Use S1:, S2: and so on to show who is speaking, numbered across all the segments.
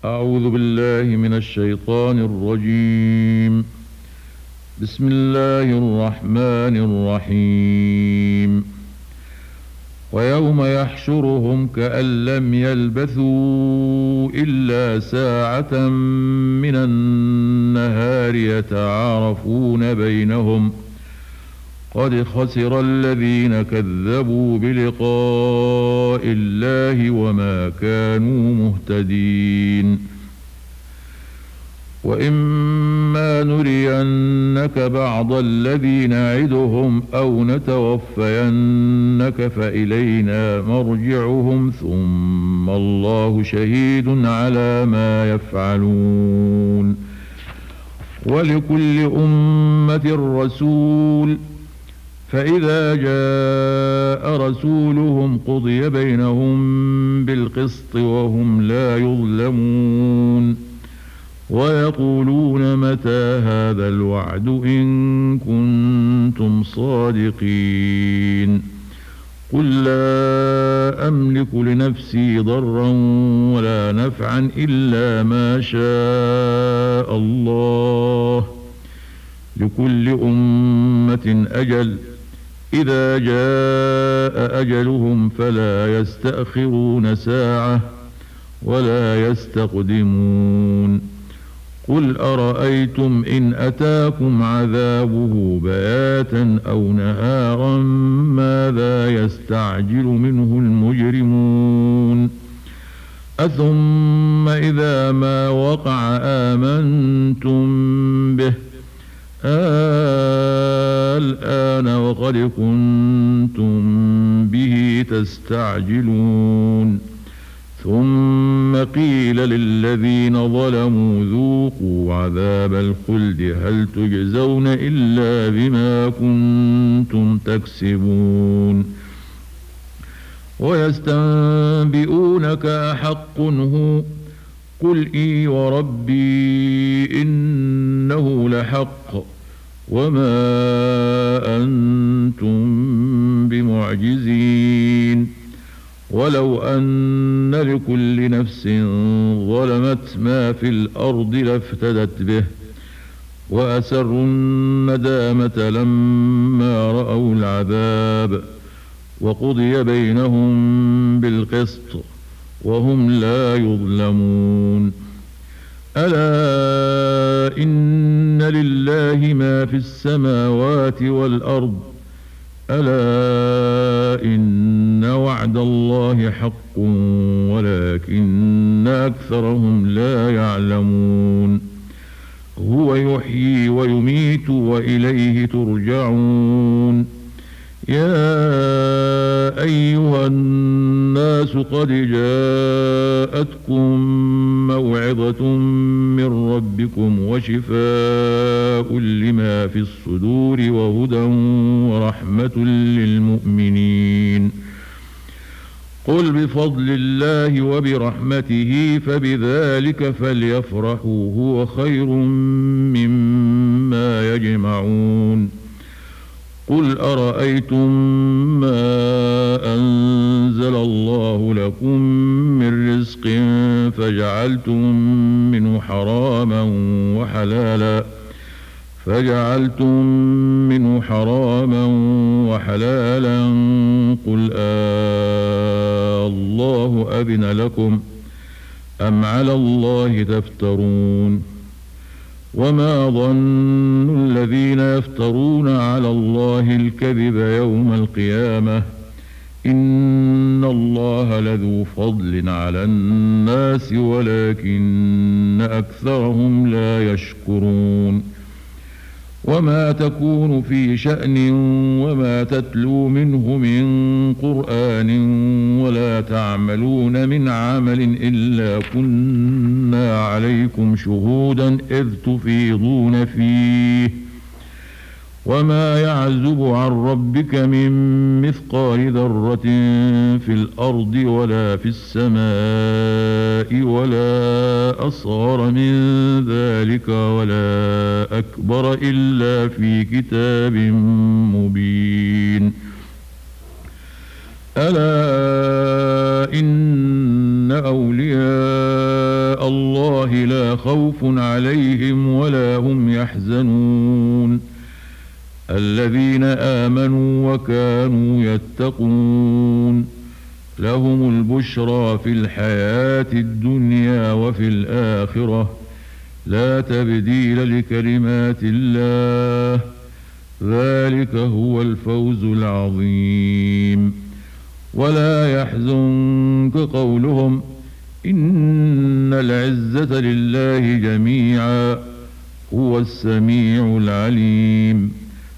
S1: أعوذ بالله من الشيطان الرجيم. بسم الله الرحمن الرحيم. ويوم يحشرهم كأن لم يلبثوا إلا ساعة من النهار يتعارفون بينهم قد خسر الذين كذبوا بلقاء الله وما كانوا مهتدين. وإما نرينك بعض الذي نعدهم أو نتوفينك فإلينا مرجعهم ثم الله شهيد على ما يفعلون. ولكل أمة رسول فإذا جاء رسولهم قضي بينهم بالقسط وهم لا يظلمون. ويقولون متى هذا الوعد إن كنتم صادقين. قل لا أملك لنفسي ضرا ولا نفعا إلا ما شاء الله. لكل أمة أجل إذا جاء أجلهم فلا يستأخرون ساعة ولا يستقدمون. قل أرأيتم إن أتاكم عذابه بياتا أو نهارا ماذا يستعجل منه المجرمون. أثم إذا ما وقع آمنتم به الآن وقد كنتم به تستعجلون. ثم قيل للذين ظلموا ذوقوا عذاب الخلد هل تجزون إلا بما كنتم تكسبون. ويستنبئونك أحق هو قل إي وربي إنه لحق وما أنتم بمعجزين. ولو أن لكل نفس ظلمت ما في الأرض لافتدت به وأسروا الندامة لما رأوا العذاب وقضي بينهم بالقسط وهم لا يظلمون. ألا إن لله ما في السماوات والأرض ألا إن وعد الله حق ولكن أكثرهم لا يعلمون. هو يحيي ويميت وإليه ترجعون. يا أيها الناس قد جاءتكم موعظة من ربكم وشفاء لما في الصدور وهدى ورحمة للمؤمنين. قل بفضل الله وبرحمته فبذلك فليفرحوا هو خير مما يجمعون. قل أرأيتم ما أنزل الله لكم من رزق فجعلتم منه حراما وحلالا قل الله أذن لكم أم على الله تفترون. وما ظن الذين يفترون على الله الكذب يوم القيامة إن الله لذو فضل على الناس ولكن أكثرهم لا يشكرون. وما تكون في شأن وما تتلو منه من قرآن ولا تعملون من عمل إلا كنا عليكم شهودا إذ تفيضون فيه. وما يعزب عن ربك من مثقال ذرة في الأرض ولا في السماء ولا أصغر من ذلك ولا أكبر إلا في كتاب مبين. ألا إن أولياء الله لا خوف عليهم ولا هم يحزنون الذين آمنوا وكانوا يتقون لهم البشرى في الحياة الدنيا وفي الآخرة لا تبديل لكلمات الله ذلك هو الفوز العظيم ولا يحزنك قولهم إن العزة لله جميعا هو السميع العليم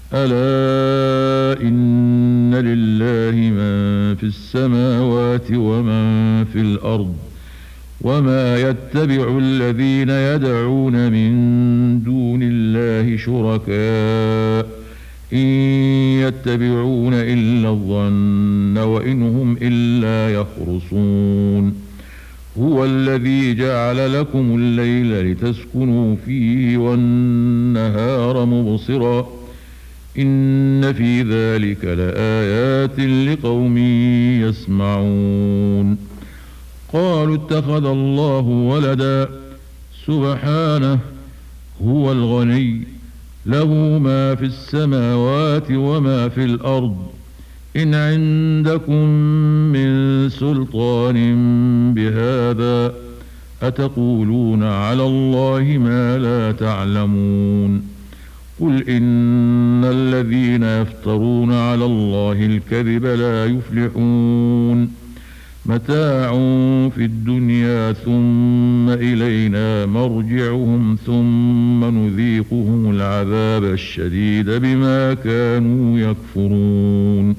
S1: ألا إن لله من في السماوات ومن في الأرض وما يتبع الذين يدعون من دون الله شركاء إن يتبعون إلا الظن وإن هم إلا يخرصون هو الذي جعل لكم الليل لتسكنوا فيه والنهار مبصرا إن في ذلك لآيات لقوم يسمعون قالوا اتخذ الله ولدا سبحانه هو الغني له ما في السماوات وما في الأرض إن عندكم من سلطان بهذا أتقولون على الله ما لا تعلمون قل إن الذين يفترون على الله الكذب لا يفلحون متاع في الدنيا ثم إلينا مرجعهم ثم نذيقهم العذاب الشديد بما كانوا يكفرون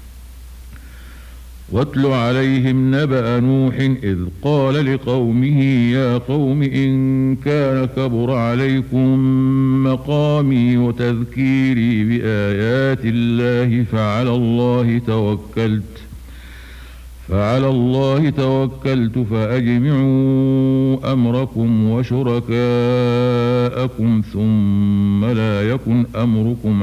S1: واتل عليهم نبأ نوح إذ قال لقومه يا قوم إن كان كبر عليكم مقامي وتذكيري بآيات الله فعلى الله توكلت فأجمعوا أمركم وشركاءكم ثم لا يكن أمركم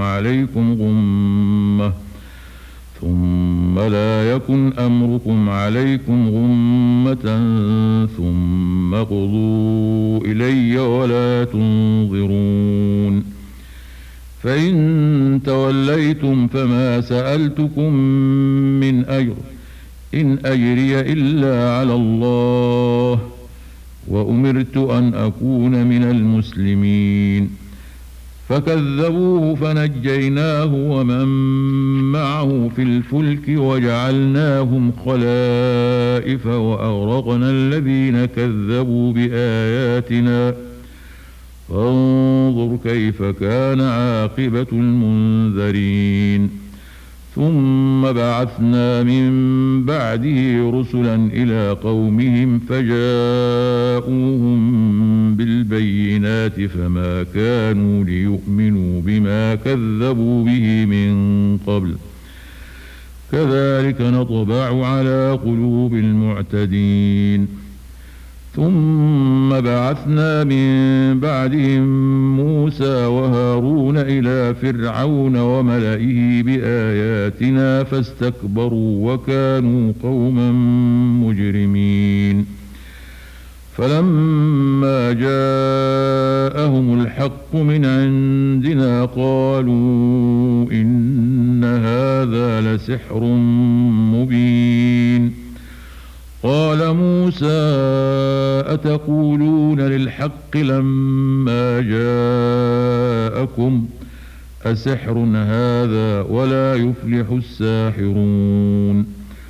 S1: عليكم غمة ثم قضوا إلي ولا تنظرون فإن توليتم فما سألتكم من أجر إن أجري إلا على الله وأمرت أن أكون من المسلمين فكذبوه فنجيناه ومن معه في الفلك وجعلناهم خلائف وأغرقنا الذين كذبوا بآياتنا فانظر كيف كان عاقبة المنذرين ثم بعثنا من بعده رسلا إلى قومهم فجاءوهم بالبينات فما كانوا ليؤمنوا بما كذبوا به من قبل كذلك نطبع على قلوب المعتدين ثم بعثنا من بعدهم موسى وهارون إلى فرعون وملئه بآياتنا فاستكبروا وكانوا قوما مجرمين فلما جاءهم الحق من عندنا قالوا إن هذا لسحر مبين قال موسى أتقولون للحق لما جاءكم أسحر هذا ولا يفلح الساحرون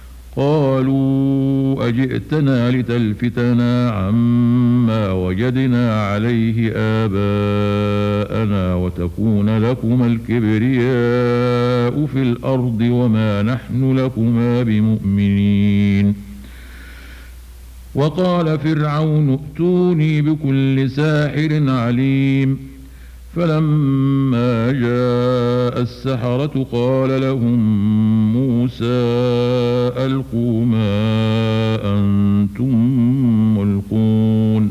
S1: قالوا أجئتنا لتلفتنا عما وجدنا عليه آباءنا وتكون لكما الكبرياء في الأرض وما نحن لكما بمؤمنين وقال فرعون ائتوني بكل ساحر عليم فلما جاء السحرة قال لهم موسى ألقوا ما أنتم ملقون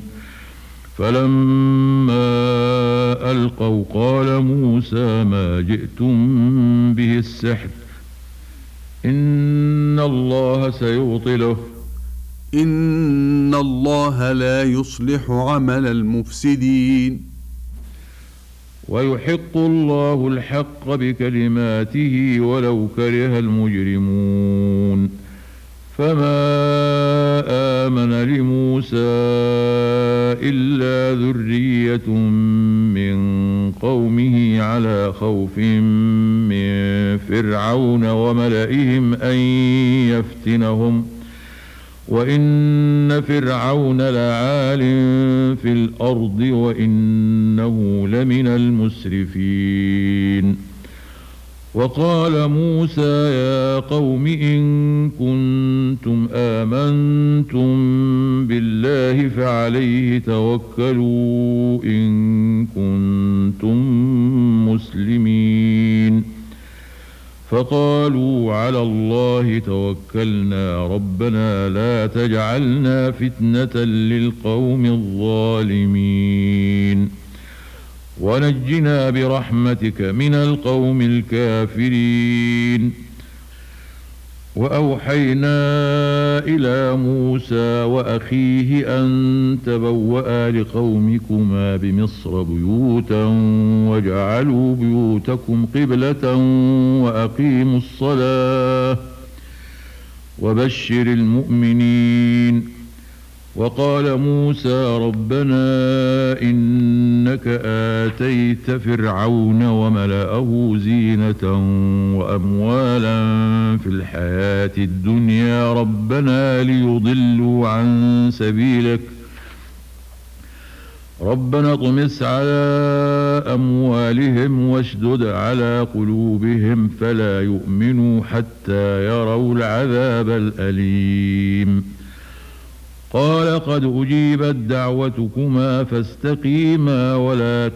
S1: فلما ألقوا قال موسى ما جئتم به السحر إن الله سيبطله
S2: إن الله لا يصلح عمل المفسدين
S1: ويحق الله الحق بكلماته ولو كره المجرمون فما آمن لموسى إلا ذرية من قومه على خوف من فرعون وملئهم أن يفتنهم وإن فرعون لعال في الأرض وإنه لمن المسرفين وقال موسى يا قوم إن كنتم آمنتم بالله فعليه توكلوا إن كنتم مسلمين فقالوا على الله توكلنا ربنا لا تجعلنا فتنة للقوم الظالمين ونجنا برحمتك من القوم الكافرين وأوحينا إلى موسى وأخيه أن تبوأ لقومكما بمصر بيوتا واجعلوا بيوتكم قبلة وأقيموا الصلاة وبشر المؤمنين وقال موسى ربنا إنك آتيت فرعون وملأه زينة وأموالا في الحياة الدنيا ربنا ليضلوا عن سبيلك ربنا اطمس على أموالهم واشدد على قلوبهم فلا يؤمنوا حتى يروا العذاب الأليم قال قد أجيبت دعوتكما فاستقيما ولا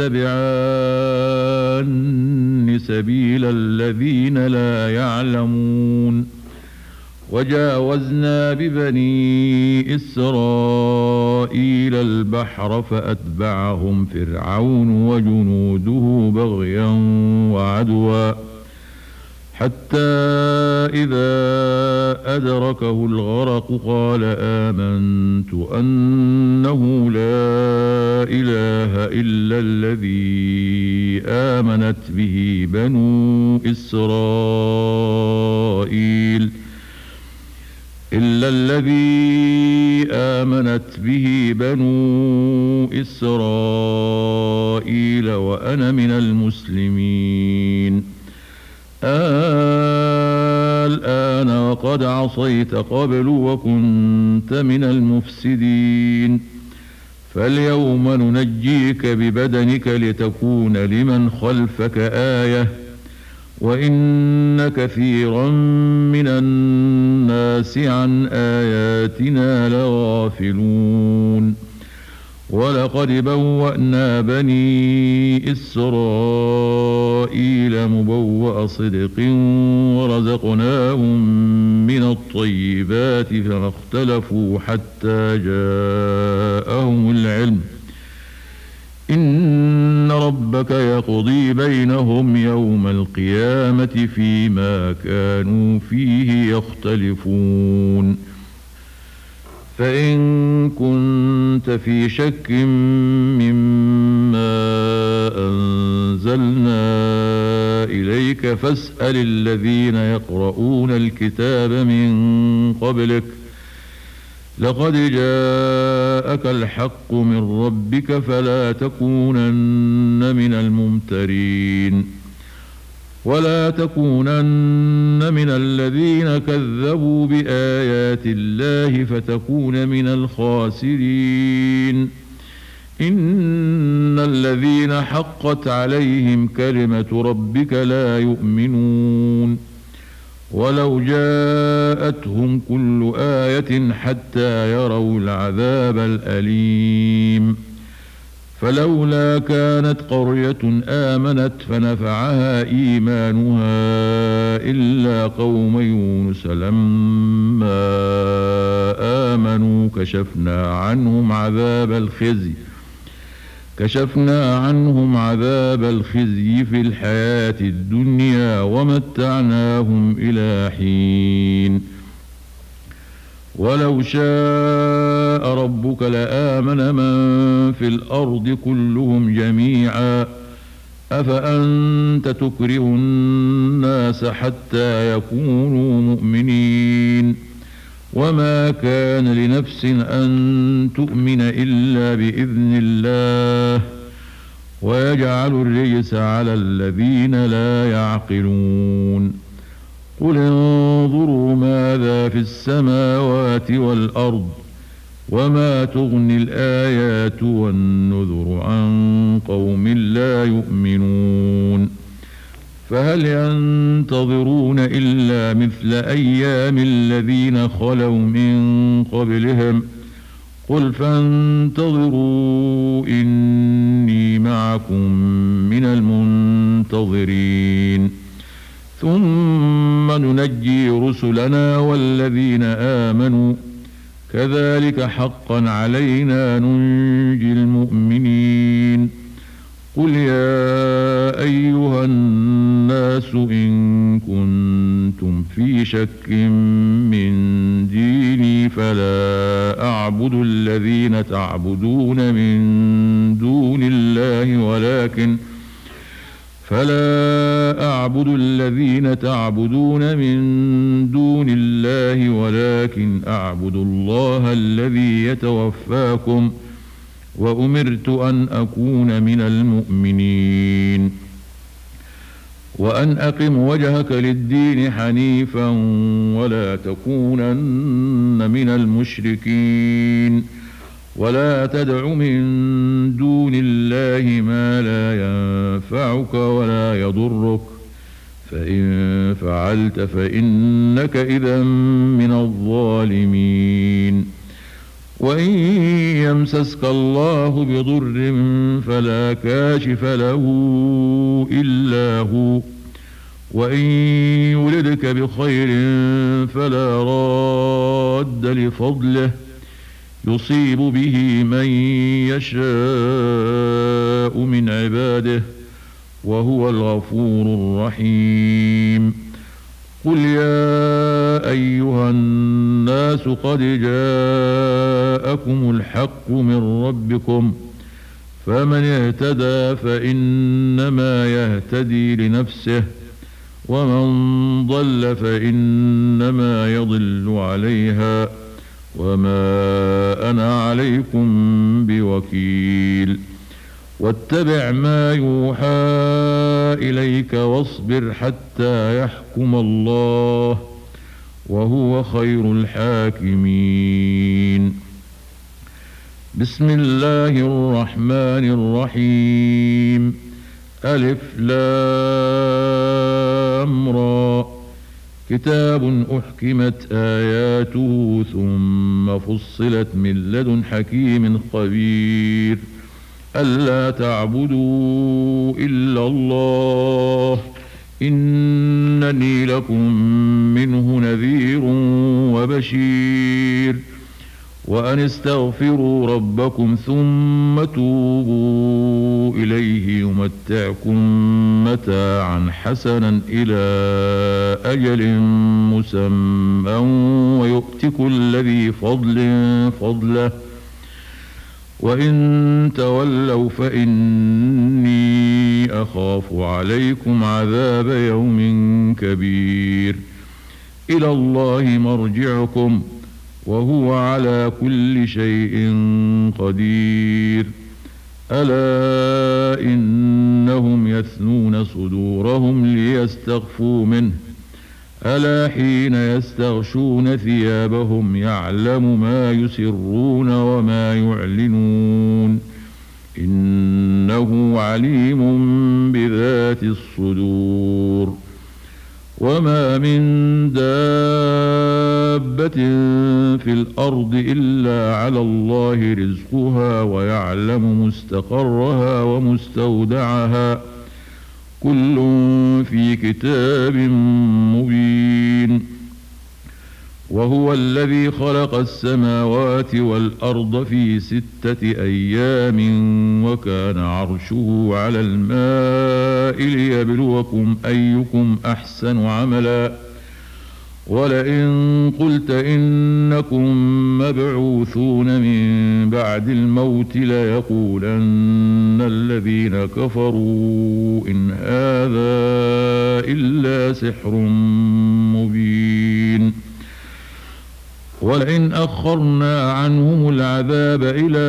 S1: تتبعان سبيل الذين لا يعلمون وجاوزنا ببني إسرائيل البحر فأتبعهم فرعون وجنوده بغيا وعدوا حتى إذا أدركه الغرق قال آمنت أنه لا إله إلا الذي آمنت به بنو إسرائيل وأنا من المسلمين الآن وقد عصيت قبل وكنت من المفسدين فاليوم ننجيك ببدنك لتكون لمن خلفك آية وإن كثيرا من الناس عن آياتنا لغافلون ولقد بوأنا بني إسرائيل مبوأ صدق ورزقناهم من الطيبات فما اختلفوا حتى جاءهم العلم إن ربك يقضي بينهم يوم القيامة فيما كانوا فيه يختلفون فإن كنت في شك مما أنزلنا إليك فاسأل الذين يقرؤون الكتاب من قبلك لقد جاءك الحق من ربك فلا تكونن من الممترين ولا تكونن من الذين كذبوا بآيات الله فتكون من الخاسرين إن الذين حقت عليهم كلمة ربك لا يؤمنون ولو جاءتهم كل آية حتى يروا العذاب الأليم فلولا كانت قرية آمنت فنفعها إيمانها إلا قوم يونس لما آمنوا كشفنا عنهم عذاب كشفنا عنهم عذاب الخزي في الحياة الدنيا ومتعناهم إلى حين ولو شاء ربك لآمن من في الأرض كلهم جميعا أفأنت تكره الناس حتى يكونوا مؤمنين وما كان لنفس أن تؤمن إلا بإذن الله ويجعل الرجس على الذين لا يعقلون قل انظروا ماذا في السماوات والأرض وما تغني الآيات والنذر عن قوم لا يؤمنون فهل ينتظرون إلا مثل أيام الذين خلوا من قبلهم قل فانتظروا إني معكم من المنتظرين ثم ننجي رسلنا والذين آمنوا كذلك حقا علينا ننجي المؤمنين قل يا أيها الناس إن كنتم في شك من ديني فلا أعبد الذين تعبدون من دون الله ولكن أعبد الله الذي يتوفاكم وأمرت أن أكون من المؤمنين وأن أقم وجهك للدين حنيفا ولا تكونن من المشركين ولا تدع من دون الله ما لا ينفعك ولا يضرك فإن فعلت فإنك إذا من الظالمين وإن يمسسك الله بضر فلا كاشف له إلا هو وإن يردك بخير فلا راد لفضله يصيب به من يشاء من عباده وهو الغفور الرحيم قل يا أيها الناس قد جاءكم الحق من ربكم فمن اهتدى فإنما يهتدي لنفسه ومن ضل فإنما يضل عليها وما أنا عليكم بوكيل واتبع ما يوحى إليك واصبر حتى يحكم الله وهو خير الحاكمين بسم الله الرحمن الرحيم ألف لام را كتاب أحكمت آياته ثم فصلت من لدن حكيم خبير ألا تعبدوا إلا الله إنني لكم منه نذير وبشير وأن استغفروا ربكم ثم توبوا إليه يمتعكم متاعا حسنا إلى أجل مسمى ويؤت كل ذي فضل فضله وإن تولوا فإني أخاف عليكم عذاب يوم كبير إلى الله مرجعكم وهو على كل شيء قدير ألا إنهم يثنون صدورهم ليستخفوا منه ألا حين يستغشون ثيابهم يعلم ما يسرون وما يعلنون إنه عليم بذات الصدور وما من دابة في الأرض إلا على الله رزقها ويعلم مستقرها ومستودعها كل في كتاب مبين وهو الذي خلق السماوات والأرض في 6 أيام وكان عرشه على الماء ليبلوكم أيكم أحسن عملا ولئن قلت إنكم مبعوثون من بعد الموت ليقولن الذين كفروا إن هذا إلا سحر مبين ولئن أخرنا عنهم العذاب إلى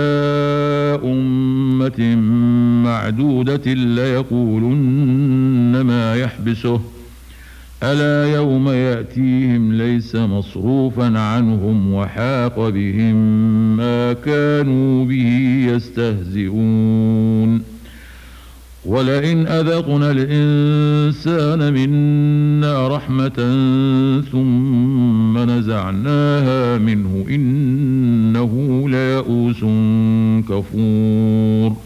S1: أمة معدودة ليقولن ما يحبسه ألا يوم يأتيهم ليس مصروفا عنهم وحاق بهم ما كانوا به يستهزئون ولئن أذقنا الإنسان منا رحمة ثم نزعناها منه إنه ليئوس كفور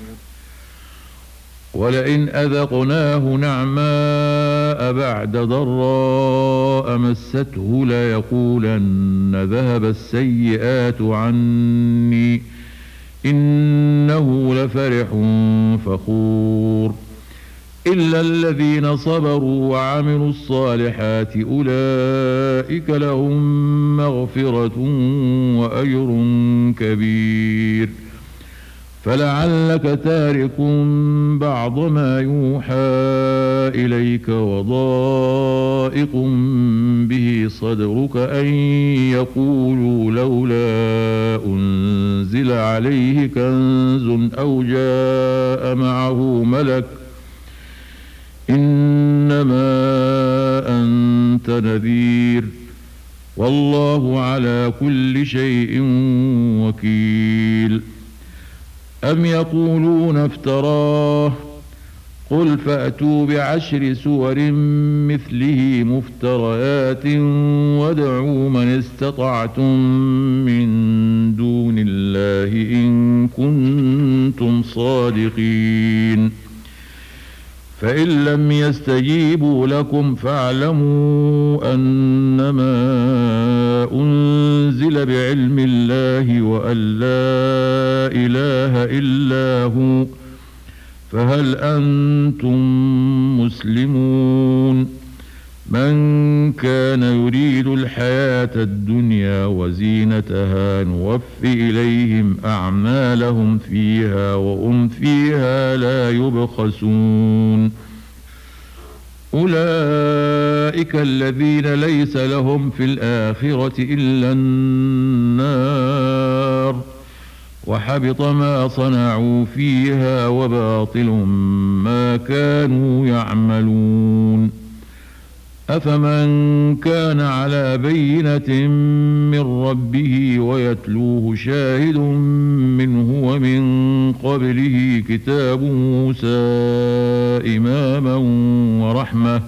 S1: ولئن أذقناه نعماء بعد ضراء مسته ليقولن ذهب السيئات عني إنه لفرح فخور إلا الذين صبروا وعملوا الصالحات أولئك لهم مغفرة وأجر كبير فلعلك تارك بعض ما يوحى إليك وضائق به صدرك أن يقولوا لولا أنزل عليه كنز أو جاء معه ملك إنما أنت نذير والله على كل شيء وكيل أم يقولون افتراه قل فأتوا ب10 سور مثله مفتريات وادعوا من استطعتم من دون الله إن كنتم صادقين فإن لم يستجيبوا لكم فاعلموا أنما أنزل بعلم الله وأن لا إله إلا هو فهل أنتم مسلمون من كان يريد الحياة الدنيا وزينتها نوف إليهم أعمالهم فيها وهم فيها لا يبخسون أولئك الذين ليس لهم في الآخرة إلا النار وحبط ما صنعوا فيها وباطل ما كانوا يعملون أفمن كان على بينة من ربه ويتلوه شاهد منه ومن قبله كتاب موسى إماما ورحمة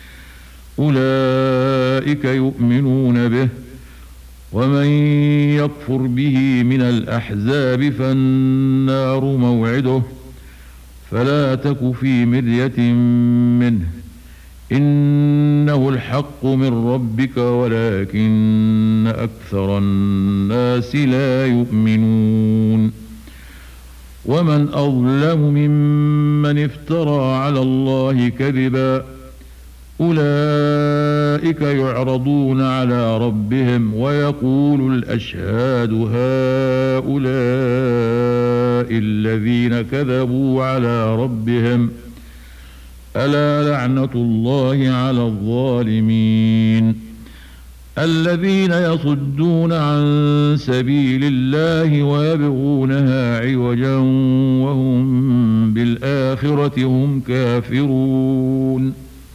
S1: أولئك يؤمنون به ومن يكفر به من الأحزاب فالنار موعده فلا تك في مرية منه إنه الحق من ربك ولكن أكثر الناس لا يؤمنون ومن أظلم ممن افترى على الله كذبا أولئك يعرضون على ربهم ويقول الأشهاد هؤلاء الذين كذبوا على ربهم ألا لعنة الله على الظالمين الذين يصدون عن سبيل الله ويبغونها عوجا وهم بالآخرة هم كافرون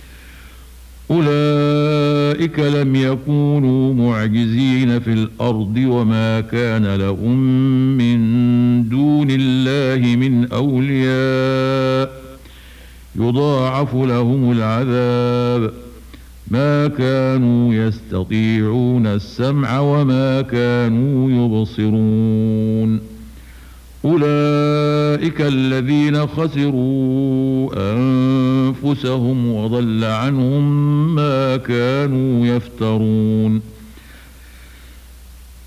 S1: أولئك لم يكونوا معجزين في الأرض وما كان لهم من دون الله من أولياء يضاعف لهم العذاب ما كانوا يستطيعون السمع وما كانوا يبصرون أولئك الذين خسروا أنفسهم وضل عنهم ما كانوا يفترون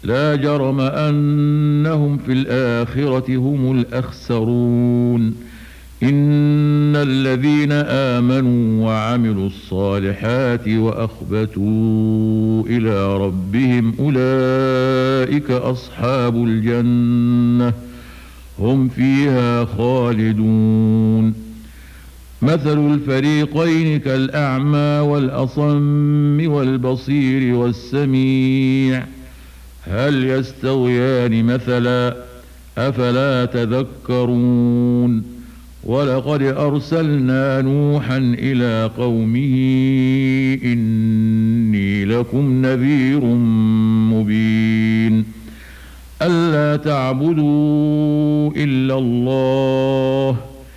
S1: لا جرم أنهم في الآخرة هم الأخسرون إن الذين آمنوا وعملوا الصالحات وأخبتوا إلى ربهم أولئك أصحاب الجنة هم فيها خالدون مثل الفريقين كالأعمى والأصم والبصير والسميع هل يستويان مثلا أفلا تذكرون ولقد أرسلنا نوحا إلى قومه إني لكم نذير مبين ألا تعبدوا إلا الله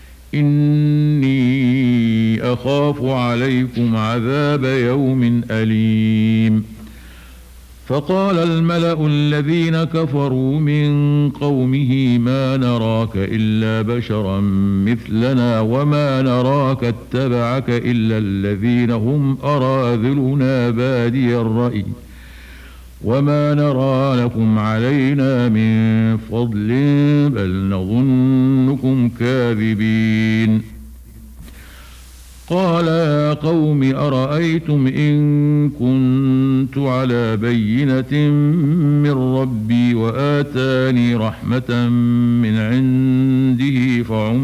S1: إني أخاف عليكم عذاب يوم أليم فقال الملأ الذين كفروا من قومه ما نراك إلا بشرا مثلنا وما نراك اتبعك إلا الذين هم أراذلنا بادي الرأي وما نرى لكم علينا من فضل بل نظنكم كاذبين قال يا قوم أرأيتم إن كنت على بينة من ربي وآتاني رحمة من عنده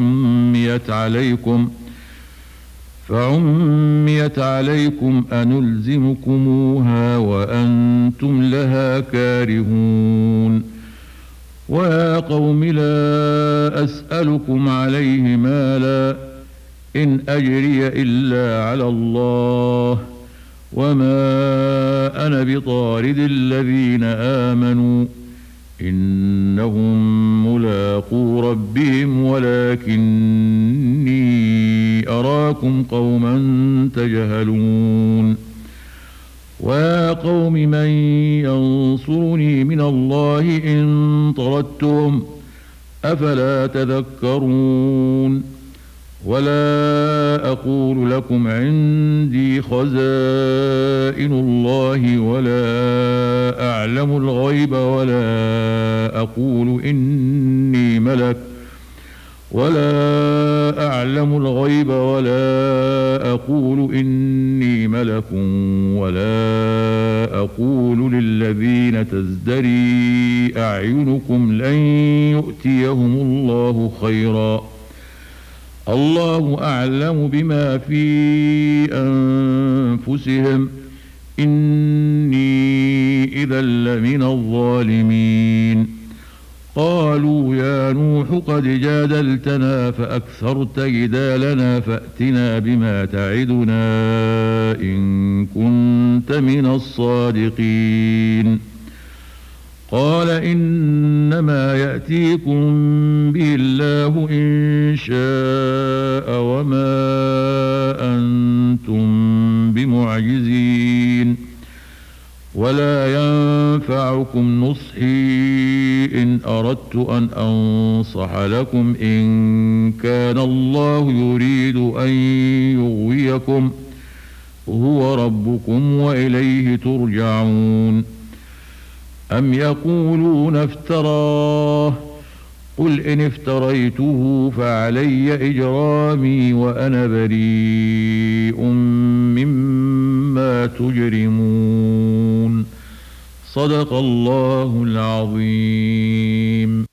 S1: فعميت عليكم أنلزمكموها وأنتم لها كارهون ويا قوم لا أسألكم عليه مالا إن أجري إلا على الله وما أنا بطارد الذين آمنوا إنهم ملاقو ربهم ولكني أراكم قوما تجهلون ويا قوم من ينصرني من الله إن طردتم أفلا تذكرون ولا أقول لكم عندي خزائن الله ولا أعلم الغيب ولا أقول إني ملك ولا أقول للذين تزدري أعينكم لن يؤتيهم الله خيرا الله أعلم بما في أنفسهم إني إذا لمن الظالمين قالوا يا نوح قد جادلتنا فأكثرت جدالنا فأتنا بما تعدنا إن كنت من الصادقين قال إنما يأتيكم به الله إن شاء وما أنتم بمعجزين ولا ينفعكم نصحي إن أردت أن أنصح لكم إن كان الله يريد أن يغويكم هو ربكم وإليه ترجعون أم يقولون افتراه قل إن افتريته فعلي إجرامي وأنا بريء مما تجرمون صدق الله العظيم.